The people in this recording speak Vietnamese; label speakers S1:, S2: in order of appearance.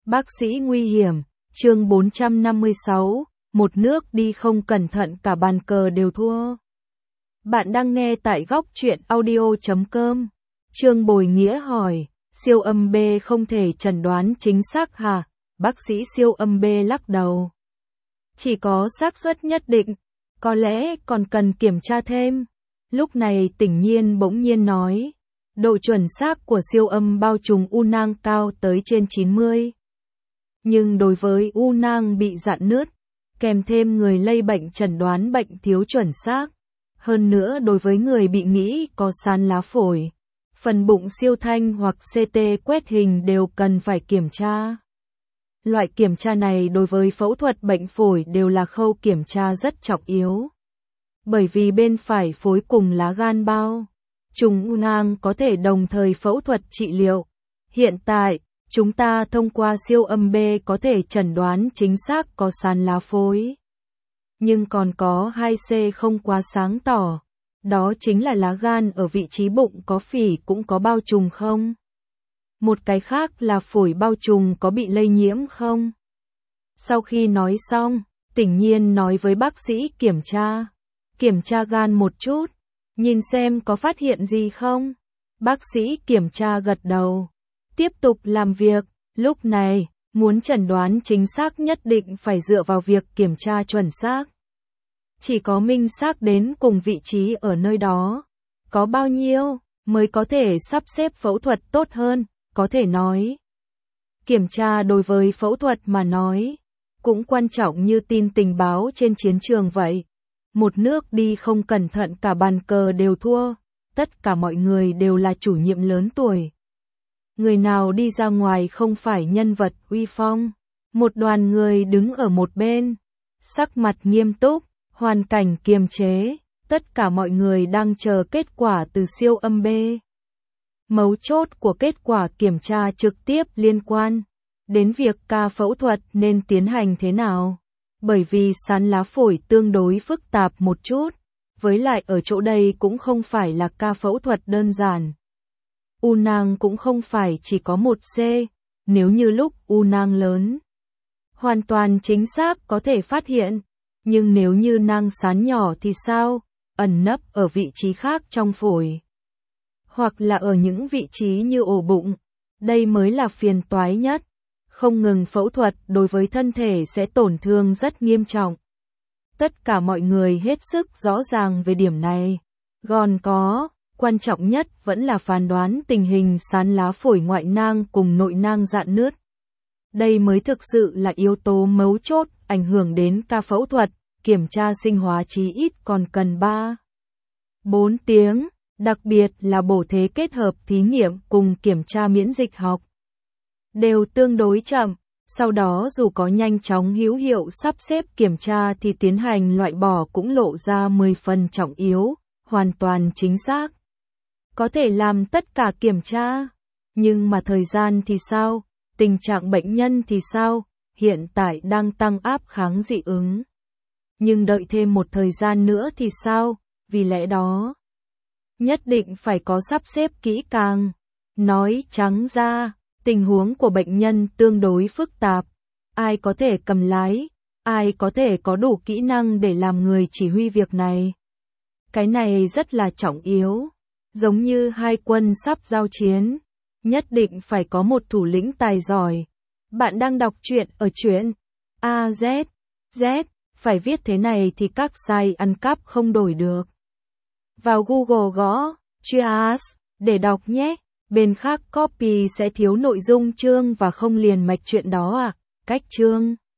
S1: Bác sĩ nguy hiểm, chương 456, một nước đi không cẩn thận cả bàn cờ đều thua. Bạn đang nghe tại góc truyện audio.com. Trương Bồi Nghĩa hỏi, siêu âm B không thể chẩn đoán chính xác hả? Bác sĩ siêu âm B lắc đầu. Chỉ có xác suất nhất định, có lẽ còn cần kiểm tra thêm. Lúc này Tỉnh Nhiên bỗng nhiên nói, độ chuẩn xác của siêu âm bao trùm u nang cao tới trên 90. Nhưng đối với u nang bị rạn nứt, kèm thêm người lây bệnh chẩn đoán bệnh thiếu chuẩn xác. Hơn nữa đối với người bị nghĩ có sán lá phổi, phần bụng siêu thanh hoặc CT quét hình đều cần phải kiểm tra. Loại kiểm tra này đối với phẫu thuật bệnh phổi đều là khâu kiểm tra rất trọng yếu. Bởi vì bên phải phối cùng lá gan bao trùm u nang có thể đồng thời phẫu thuật trị liệu. Hiện tại, chúng ta thông qua siêu âm B có thể chẩn đoán chính xác có sán lá phổi. Nhưng còn có 2C không quá sáng tỏ. Đó chính là lá gan ở vị trí bụng có phỉ cũng có bao trùm không? Một cái khác là phổi bao trùm có bị lây nhiễm không? Sau khi nói xong, Tỉnh Nhiên nói với bác sĩ kiểm tra gan một chút, nhìn xem có phát hiện gì không? Bác sĩ kiểm tra gật đầu, tiếp tục làm việc. Lúc này, muốn chẩn đoán chính xác nhất định phải dựa vào việc kiểm tra chuẩn xác. Chỉ có minh xác đến cùng vị trí ở nơi đó, có bao nhiêu, mới có thể sắp xếp phẫu thuật tốt hơn, có thể nói. Kiểm tra đối với phẫu thuật mà nói, cũng quan trọng như tin tình báo trên chiến trường vậy. Một nước đi không cẩn thận cả bàn cờ đều thua, tất cả mọi người đều là chủ nhiệm lớn tuổi. Người nào đi ra ngoài không phải nhân vật uy phong. Một đoàn người đứng ở một bên, sắc mặt nghiêm túc, hoàn cảnh kiềm chế, tất cả mọi người đang chờ kết quả từ siêu âm B. Mấu chốt của kết quả kiểm tra trực tiếp liên quan đến việc ca phẫu thuật nên tiến hành thế nào. Bởi vì sán lá phổi tương đối phức tạp một chút, với lại ở chỗ đây cũng không phải là ca phẫu thuật đơn giản. U nang cũng không phải chỉ có một C, nếu như lúc u nang lớn, hoàn toàn chính xác có thể phát hiện, nhưng nếu như nang sán nhỏ thì sao, ẩn nấp ở vị trí khác trong phổi, hoặc là ở những vị trí như ổ bụng, đây mới là phiền toái nhất. Không ngừng phẫu thuật đối với thân thể sẽ tổn thương rất nghiêm trọng. Tất cả mọi người hết sức rõ ràng về điểm này. Còn có, quan trọng nhất vẫn là phán đoán tình hình sán lá phổi ngoại nang cùng nội nang rạn nứt. Đây mới thực sự là yếu tố mấu chốt ảnh hưởng đến ca phẫu thuật, kiểm tra sinh hóa chí ít còn cần 3-4 tiếng, đặc biệt là bổ thế kết hợp thí nghiệm cùng kiểm tra miễn dịch học. Đều tương đối chậm, sau đó dù có nhanh chóng hữu hiệu sắp xếp kiểm tra thì tiến hành loại bỏ cũng lộ ra 10 phần trọng yếu, hoàn toàn chính xác. Có thể làm tất cả kiểm tra, nhưng mà thời gian thì sao, tình trạng bệnh nhân thì sao, hiện tại đang tăng áp kháng dị ứng. Nhưng đợi thêm một thời gian nữa thì sao, vì lẽ đó, nhất định phải có sắp xếp kỹ càng. Nói trắng ra, tình huống của bệnh nhân tương đối phức tạp, ai có thể cầm lái, ai có thể có đủ kỹ năng để làm người chỉ huy việc này. Cái này rất là trọng yếu, giống như hai quân sắp giao chiến, nhất định phải có một thủ lĩnh tài giỏi. Bạn đang đọc truyện ở truyện AZZ, phải viết thế này thì các site ăn cắp không đổi được. Vào Google gõ Cheers để đọc nhé. Bên khác copy sẽ thiếu nội dung chương và không liền mạch chuyện đó à, cách chương.